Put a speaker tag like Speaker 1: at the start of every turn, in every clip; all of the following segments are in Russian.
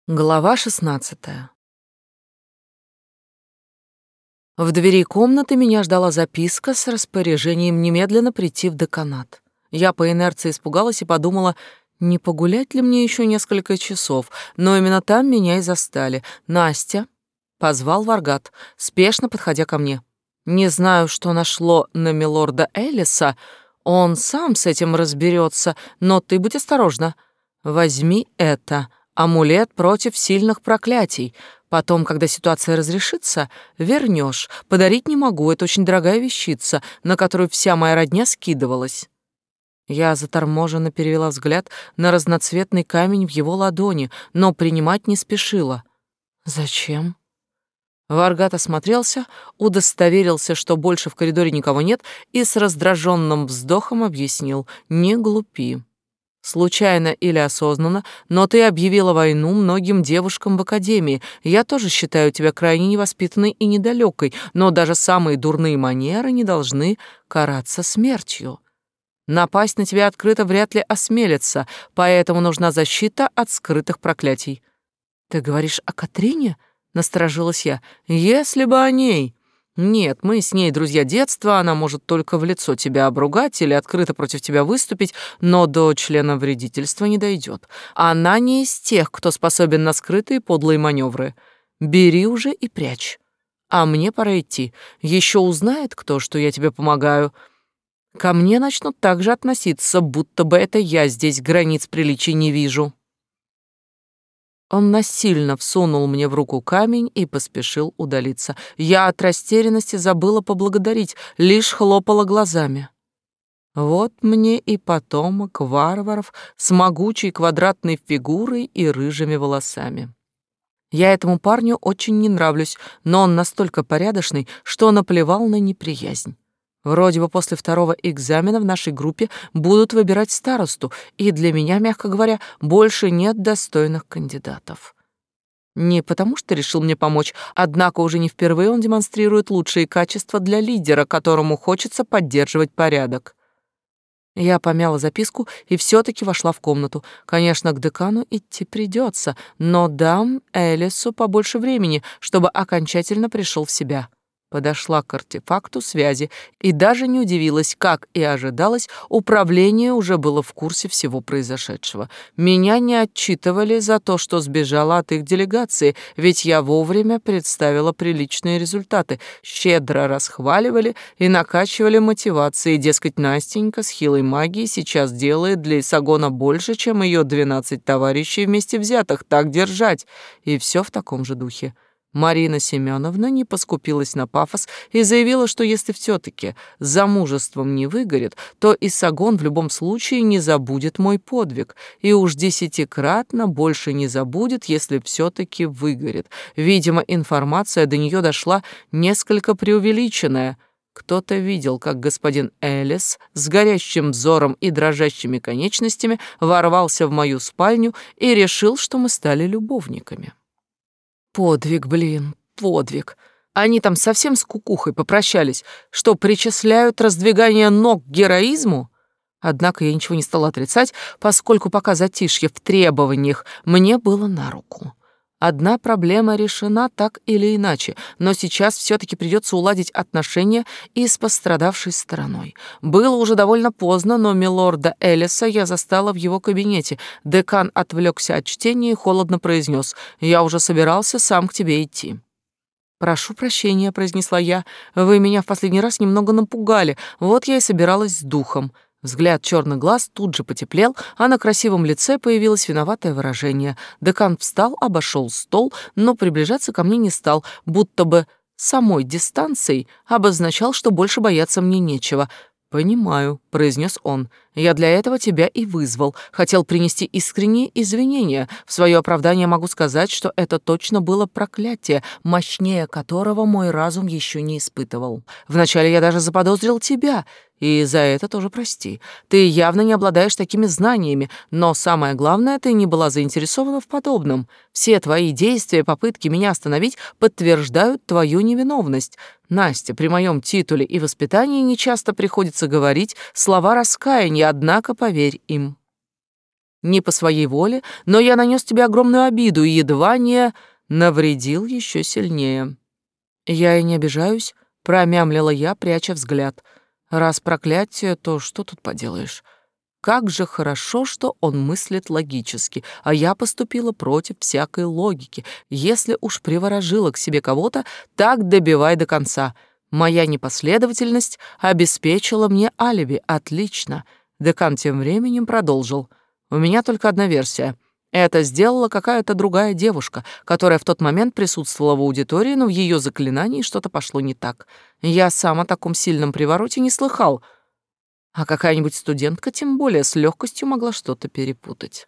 Speaker 1: Глава 16. В двери комнаты меня ждала записка с распоряжением немедленно прийти в деканат. Я по инерции испугалась и подумала, не погулять ли мне еще несколько часов, но именно там меня и застали. «Настя», — позвал Варгат, спешно подходя ко мне. «Не знаю, что нашло на милорда Элиса, он сам с этим разберется, но ты будь осторожна. Возьми это». Амулет против сильных проклятий. Потом, когда ситуация разрешится, вернешь. Подарить не могу, это очень дорогая вещица, на которую вся моя родня скидывалась. Я заторможенно перевела взгляд на разноцветный камень в его ладони, но принимать не спешила. Зачем? Варгат осмотрелся, удостоверился, что больше в коридоре никого нет, и с раздраженным вздохом объяснил: «Не глупи. Случайно или осознанно, но ты объявила войну многим девушкам в академии. Я тоже считаю тебя крайне невоспитанной и недалекой, но даже самые дурные манеры не должны караться смертью. Напасть на тебя открыто вряд ли осмелятся, поэтому нужна защита от скрытых проклятий». «Ты говоришь о Катрине?» — насторожилась я. «Если бы о ней...» «Нет, мы с ней друзья детства, она может только в лицо тебя обругать или открыто против тебя выступить, но до члена вредительства не дойдет. Она не из тех, кто способен на скрытые подлые маневры. Бери уже и прячь. А мне пора идти. Еще узнает кто, что я тебе помогаю. Ко мне начнут так же относиться, будто бы это я здесь границ приличий не вижу». Он насильно всунул мне в руку камень и поспешил удалиться. Я от растерянности забыла поблагодарить, лишь хлопала глазами. Вот мне и потомок варваров с могучей квадратной фигурой и рыжими волосами. Я этому парню очень не нравлюсь, но он настолько порядочный, что наплевал на неприязнь. Вроде бы после второго экзамена в нашей группе будут выбирать старосту, и для меня, мягко говоря, больше нет достойных кандидатов. Не потому что решил мне помочь, однако уже не впервые он демонстрирует лучшие качества для лидера, которому хочется поддерживать порядок. Я помяла записку и все-таки вошла в комнату. Конечно, к декану идти придется, но дам Элису побольше времени, чтобы окончательно пришел в себя. Подошла к артефакту связи и даже не удивилась, как и ожидалось, управление уже было в курсе всего произошедшего. Меня не отчитывали за то, что сбежала от их делегации, ведь я вовремя представила приличные результаты, щедро расхваливали и накачивали мотивацией, дескать, Настенька с хилой магией сейчас делает для Исагона больше, чем ее 12 товарищей вместе взятых, так держать, и все в таком же духе. Марина Семеновна не поскупилась на пафос и заявила, что если все-таки замужеством не выгорит, то Исагон в любом случае не забудет мой подвиг, и уж 10-кратно больше не забудет, если все-таки выгорит. Видимо, информация до нее дошла несколько преувеличенная. Кто-то видел, как господин Элис с горящим взором и дрожащими конечностями ворвался в мою спальню и решил, что мы стали любовниками. Подвиг, блин, подвиг. Они там совсем с кукухой попрощались, что причисляют раздвигание ног к героизму? Однако я ничего не стала отрицать, поскольку пока затишье в требованиях мне было на руку. Одна проблема решена так или иначе, но сейчас все-таки придется уладить отношения и с пострадавшей стороной. Было уже довольно поздно, но милорда Элиса я застала в его кабинете. Декан отвлекся от чтения и холодно произнес: «Я уже собирался сам к тебе идти». «Прошу прощения», — произнесла я, — «вы меня в последний раз немного напугали, вот я и собиралась с духом». Взгляд черных глаз тут же потеплел, а на красивом лице появилось виноватое выражение. Декан встал, обошел стол, но приближаться ко мне не стал, будто бы самой дистанцией обозначал, что больше бояться мне нечего. «Понимаю», — произнес он, — «я для этого тебя и вызвал. Хотел принести искренние извинения. В свое оправдание могу сказать, что это точно было проклятие, мощнее которого мой разум еще не испытывал. Вначале я даже заподозрил тебя, и за это тоже прости. Ты явно не обладаешь такими знаниями, но самое главное, ты не была заинтересована в подобном. Все твои действия и попытки меня остановить подтверждают твою невиновность. Настя, при моем титуле и воспитании нечасто приходится говорить слова раскаяния, однако поверь им». Не по своей воле, но я нанес тебе огромную обиду и едва не навредил еще сильнее. Я и не обижаюсь, промямлила я, пряча взгляд. Раз проклятие, то что тут поделаешь? Как же хорошо, что он мыслит логически, а я поступила против всякой логики. Если уж приворожила к себе кого-то, так добивай до конца. Моя непоследовательность обеспечила мне алиби. Отлично. Декан тем временем продолжил. У меня только одна версия. Это сделала какая-то другая девушка, которая в тот момент присутствовала в аудитории, но в ее заклинании что-то пошло не так. Я сам о таком сильном привороте не слыхал. А какая-нибудь студентка тем более с легкостью могла что-то перепутать.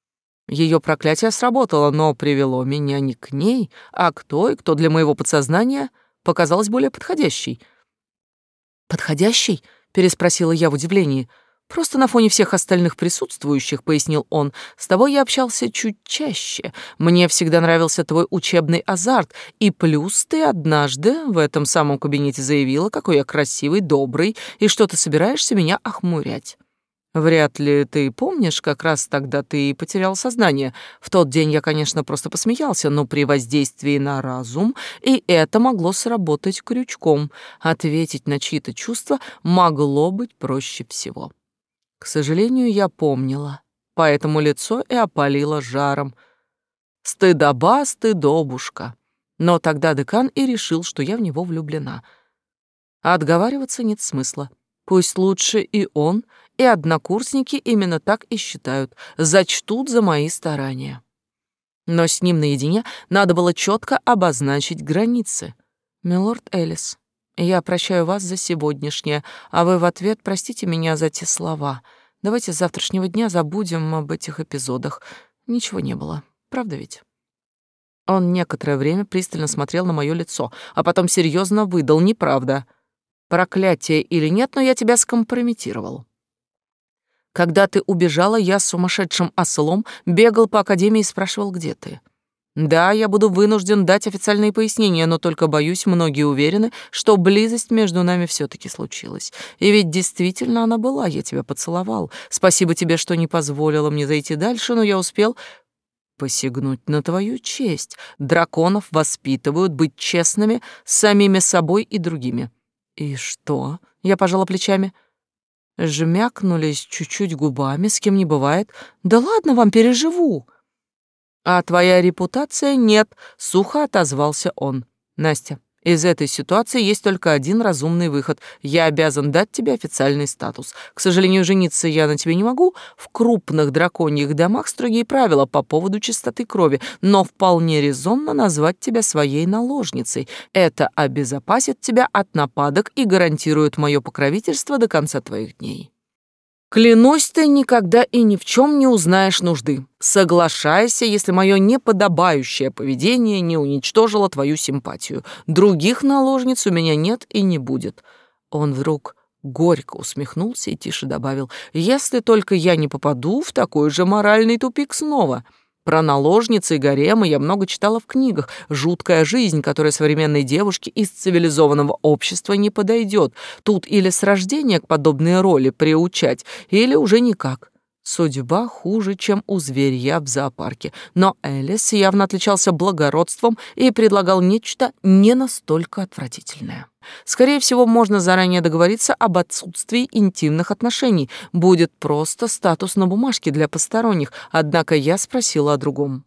Speaker 1: Ее проклятие сработало, но привело меня не к ней, а к той, кто для моего подсознания показалась более подходящей. «Подходящий?» — переспросила я в удивлении. «Просто на фоне всех остальных присутствующих», — пояснил он, — «с тобой я общался чуть чаще. Мне всегда нравился твой учебный азарт, и плюс ты однажды в этом самом кабинете заявила, какой я красивый, добрый, и что ты собираешься меня охмурять. Вряд ли ты помнишь, как раз тогда ты потерял сознание. В тот день я, конечно, просто посмеялся, но при воздействии на разум и это могло сработать крючком. Ответить на чьи-то чувства могло быть проще всего». К сожалению, я помнила, поэтому лицо и опалило жаром. Стыдоба, стыдобушка. Но тогда декан и решил, что я в него влюблена. А отговариваться нет смысла. Пусть лучше и он, и однокурсники именно так и считают, зачтут за мои старания. Но с ним наедине надо было четко обозначить границы. «Милорд Элис, я прощаю вас за сегодняшнее, а вы в ответ простите меня за те слова. Давайте с завтрашнего дня забудем об этих эпизодах. Ничего не было, правда ведь?» Он некоторое время пристально смотрел на мое лицо, а потом серьезно выдал: «Неправда. Проклятие или нет, но я тебя скомпрометировал. Когда ты убежала, я с сумасшедшим ослом бегал по академии и спрашивал, где ты. Да, я буду вынужден дать официальные пояснения, но только, боюсь, многие уверены, что близость между нами все-таки случилась. И ведь действительно она была, я тебя поцеловал. Спасибо тебе, что не позволила мне зайти дальше, но я успел посягнуть на твою честь. Драконов воспитывают быть честными с самими собой и другими». «И что?» — я пожала плечами. Жмякнулись чуть-чуть губами, с кем не бывает. «Да ладно вам, переживу». «А твоя репутация нет», — сухо отозвался он. «Настя, из этой ситуации есть только один разумный выход. Я обязан дать тебе официальный статус. К сожалению, жениться я на тебе не могу. В крупных драконьих домах строгие правила по поводу чистоты крови, но вполне резонно назвать тебя своей наложницей. Это обезопасит тебя от нападок и гарантирует мое покровительство до конца твоих дней. Клянусь, ты никогда и ни в чем не узнаешь нужды. Соглашайся, если мое неподобающее поведение не уничтожило твою симпатию. Других наложниц у меня нет и не будет». Он вдруг горько усмехнулся и тише добавил: «Если только я не попаду в такой же моральный тупик снова». Про наложницы и гаремы я много читала в книгах. Жуткая жизнь, которая современной девушке из цивилизованного общества не подойдет. Тут или с рождения к подобной роли приучать, или уже никак. Судьба хуже, чем у зверья в зоопарке. Но Элис явно отличался благородством и предлагал нечто не настолько отвратительное. Скорее всего, можно заранее договориться об отсутствии интимных отношений. Будет просто статус на бумажке для посторонних. Однако я спросила о другом.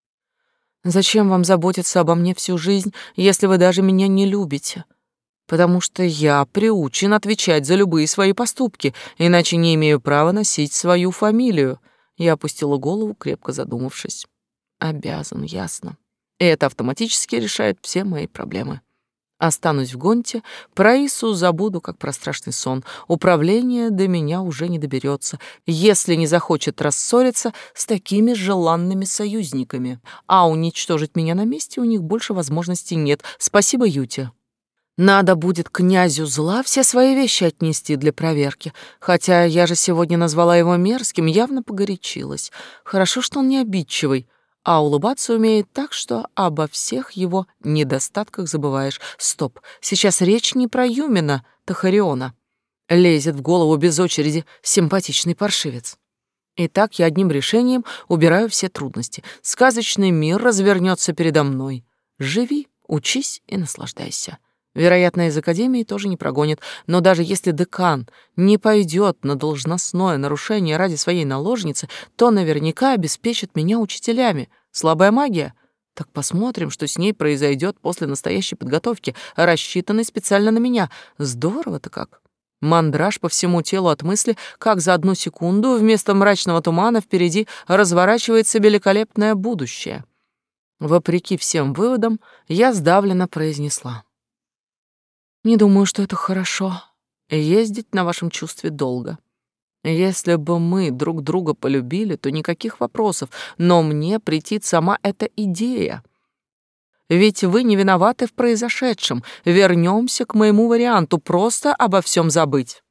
Speaker 1: «Зачем вам заботиться обо мне всю жизнь, если вы даже меня не любите?» «Потому что я приучен отвечать за любые свои поступки, иначе не имею права носить свою фамилию». Я опустила голову, крепко задумавшись. «Обязан, ясно. И это автоматически решает все мои проблемы. Останусь в Гонте, про Ису забуду, как про страшный сон. Управление до меня уже не доберется, если не захочет рассориться с такими желанными союзниками. А уничтожить меня на месте у них больше возможностей нет. Спасибо, Юте. Надо будет князю зла все свои вещи отнести для проверки. Хотя я же сегодня назвала его мерзким, явно погорячилась. Хорошо, что он не обидчивый, а улыбаться умеет так, что обо всех его недостатках забываешь. Стоп, сейчас речь не про Юмина Тахариона. Лезет в голову без очереди симпатичный паршивец. И так я одним решением убираю все трудности. Сказочный мир развернется передо мной. Живи, учись и наслаждайся. Вероятно, из академии тоже не прогонят, но даже если декан не пойдет на должностное нарушение ради своей наложницы, то наверняка обеспечит меня учителями. Слабая магия? Так посмотрим, что с ней произойдет после настоящей подготовки, рассчитанной специально на меня. Здорово-то как. Мандраж по всему телу от мысли, как за 1 секунду вместо мрачного тумана впереди разворачивается великолепное будущее. Вопреки всем выводам, я сдавленно произнесла: «Не думаю, что это хорошо — ездить на вашем чувстве долго. Если бы мы друг друга полюбили, то никаких вопросов, но мне претит сама эта идея. Ведь вы не виноваты в произошедшем. Вернемся к моему варианту — просто обо всем забыть».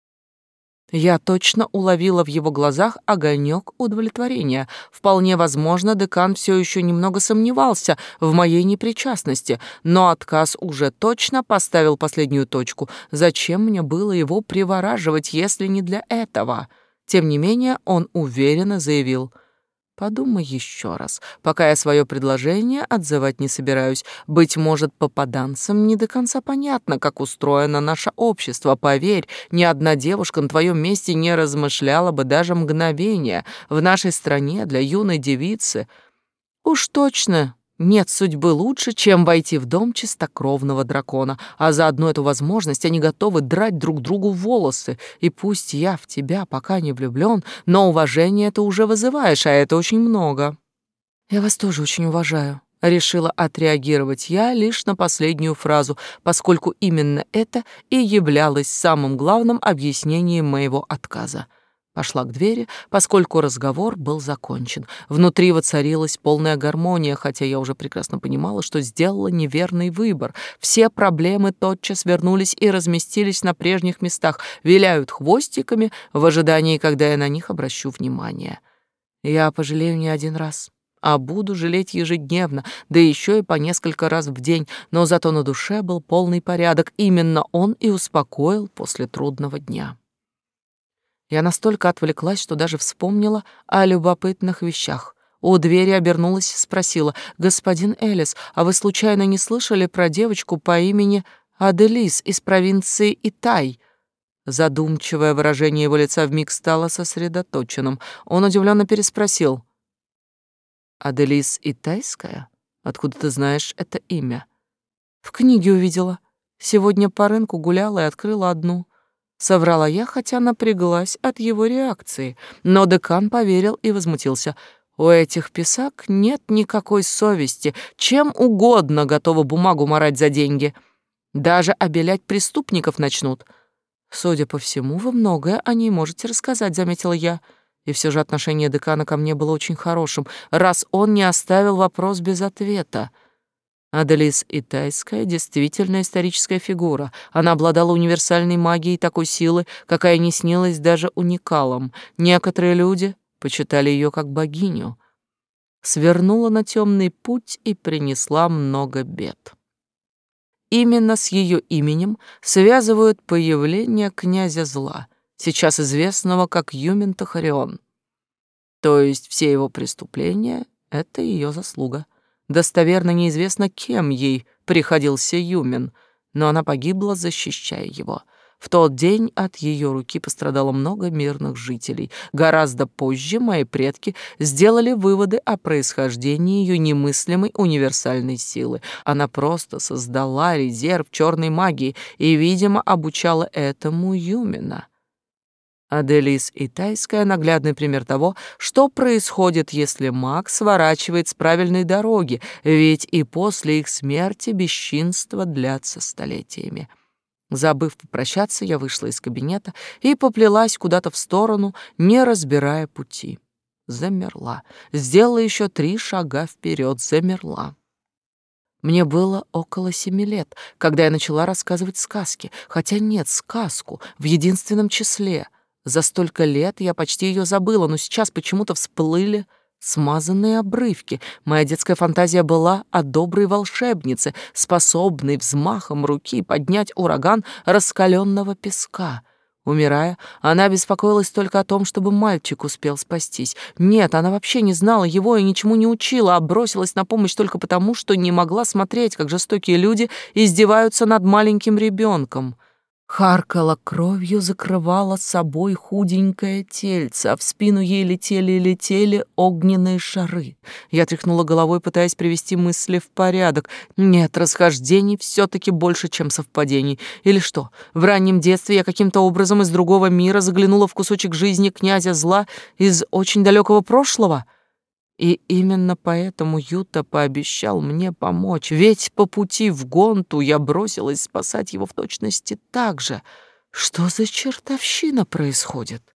Speaker 1: Я точно уловила в его глазах огонек удовлетворения. Вполне возможно, декан все еще немного сомневался в моей непричастности, но отказ уже точно поставил последнюю точку. Зачем мне было его привораживать, если не для этого? Тем не менее, он уверенно заявил: «Подумай еще раз, пока я свое предложение отзывать не собираюсь. Быть может, попаданцам не до конца понятно, как устроено наше общество. Поверь, ни одна девушка на твоем месте не размышляла бы даже мгновения. В нашей стране для юной девицы уж точно нет судьбы лучше, чем войти в дом чистокровного дракона, а за одну эту возможность они готовы драть друг другу волосы. И пусть я в тебя пока не влюблён, но уважение ты уже вызываешь, а это очень много». «Я вас тоже очень уважаю», — решила отреагировать я лишь на последнюю фразу, поскольку именно это и являлось самым главным объяснением моего отказа. Пошла к двери, поскольку разговор был закончен. Внутри воцарилась полная гармония, хотя я уже прекрасно понимала, что сделала неверный выбор. Все проблемы тотчас вернулись и разместились на прежних местах, виляют хвостиками в ожидании, когда я на них обращу внимание. Я пожалею не один раз, а буду жалеть ежедневно, да еще и по несколько раз в день, но зато на душе был полный порядок. Именно он и успокоил после трудного дня. Я настолько отвлеклась, что даже вспомнила о любопытных вещах. У двери обернулась и спросила: «Господин Элис, а вы случайно не слышали про девочку по имени Аделис из провинции Итай?» Задумчивое выражение его лица вмиг стало сосредоточенным. Он удивленно переспросил: «Аделис Итайская? Откуда ты знаешь это имя?» «В книге увидела. Сегодня по рынку гуляла и открыла одну». Соврала я, хотя напряглась от его реакции, но декан поверил и возмутился. «У этих писак нет никакой совести, чем угодно готовы бумагу марать за деньги. Даже обелять преступников начнут». «Судя по всему, вы многое о ней можете рассказать», — заметила я. И все же отношение декана ко мне было очень хорошим, раз он не оставил вопрос без ответа. Аделис Итайская действительно историческая фигура. Она обладала универсальной магией такой силы, какая не снилась даже уникалам. Некоторые люди почитали ее как богиню. Свернула на темный путь и принесла много бед. Именно с ее именем связывают появление князя зла, сейчас известного как Юмин Тахарион. То есть все его преступления — это ее заслуга. Достоверно неизвестно, кем ей приходился Юмин, но она погибла, защищая его. В тот день от ее руки пострадало много мирных жителей. Гораздо позже мои предки сделали выводы о происхождении ее немыслимой универсальной силы. Она просто создала резерв черной магии и, видимо, обучала этому Юмина. Аделис Итайская — наглядный пример того, что происходит, если маг сворачивает с правильной дороги, ведь и после их смерти бесчинства длятся столетиями. Забыв попрощаться, я вышла из кабинета и поплелась куда-то в сторону, не разбирая пути. Замерла. Сделала еще 3 шага вперед, замерла. Мне было около 7 лет, когда я начала рассказывать сказки, хотя нет, сказку в единственном числе. За столько лет я почти ее забыла, но сейчас почему-то всплыли смазанные обрывки. Моя детская фантазия была о доброй волшебнице, способной взмахом руки поднять ураган раскаленного песка. Умирая, она беспокоилась только о том, чтобы мальчик успел спастись. Нет, она вообще не знала его и ничему не учила, а бросилась на помощь только потому, что не могла смотреть, как жестокие люди издеваются над маленьким ребенком. Харкала кровью, закрывала собой худенькое тельце, а в спину ей летели и летели огненные шары. Я тряхнула головой, пытаясь привести мысли в порядок. Нет, расхождений все-таки больше, чем совпадений. Или что, в раннем детстве я каким-то образом из другого мира заглянула в кусочек жизни князя зла из очень далекого прошлого? И именно поэтому Юта пообещал мне помочь, ведь по пути в Гонту я бросилась спасать его в точности так же. Что за чертовщина происходит?